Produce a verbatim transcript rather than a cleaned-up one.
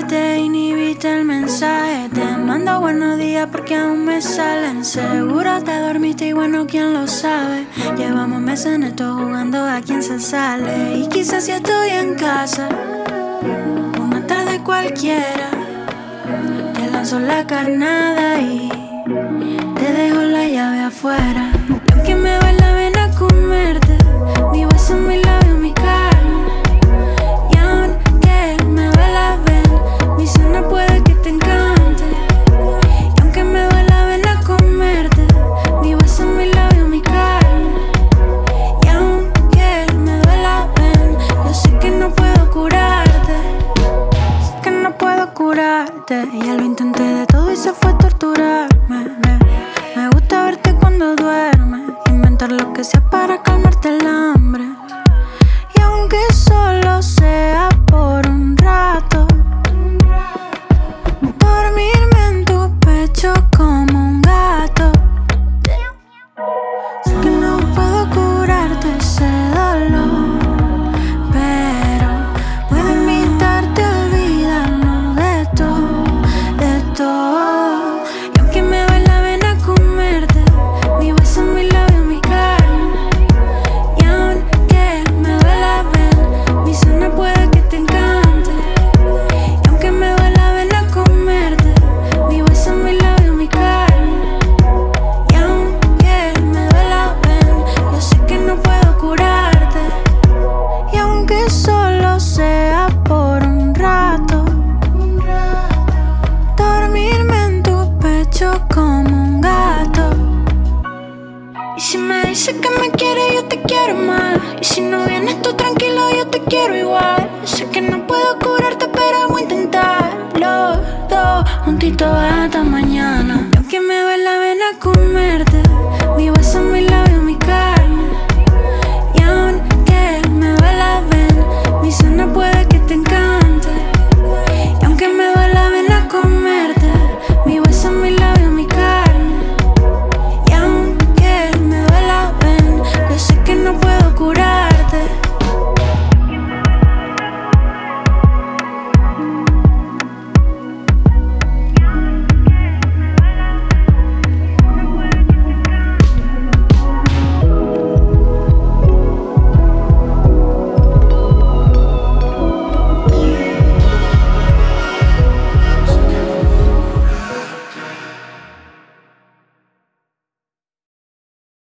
te inhibiste el mensaje. Te mando buenos días porque aún me salen. Seguro te dormiste y bueno, quién lo sabe. Llevamos meses en esto jugando a quién se sale. Y quizás si estoy en casa, una tarde cualquiera, te lanzo la carnada y te dejo la llave afuera. Y aunque me duele la vena comerte, mi beso, mi labio, mi carne. Y aunque me duele la vena, mi cena puede que te encante. Y aunque me duele la vena comerte, mi beso, mi labio, mi carne. Y aunque me duele la vena, yo sé que no puedo curarte. Sé que no puedo curarte. Ya lo intenté de todo y se fue a torturarme. Me gusta verte cuando duermes, inventar lo que sea para calmarte el hambre. Y aunque solo sea por un rato, dormirme en tu pecho como un gato. Sé que no puedo curarte ese dolor, pero puedo invitarte a olvidarnos de todo, de todo. Y aunque me duele la vena comerte, mi beso, mi labio, mi carne. Y aunque me duele la vena, mi cena puede que te encante. Y aunque me duele la vena comerte, mi beso, mi labio, mi carne. Y aunque me duele la vena, yo sé que no puedo curarte. Y aunque solo sea por un rato, dormirme en tu pecho como un gato. Y si me dices que me quieres, yo te quiero más. Y si no vienes tú tranquilo, yo te quiero igual. Sé que no puedo curarte, pero voy a intentarlo. Dos juntitos hasta mañana. Y aunque me duele la vena comerte, mi beso,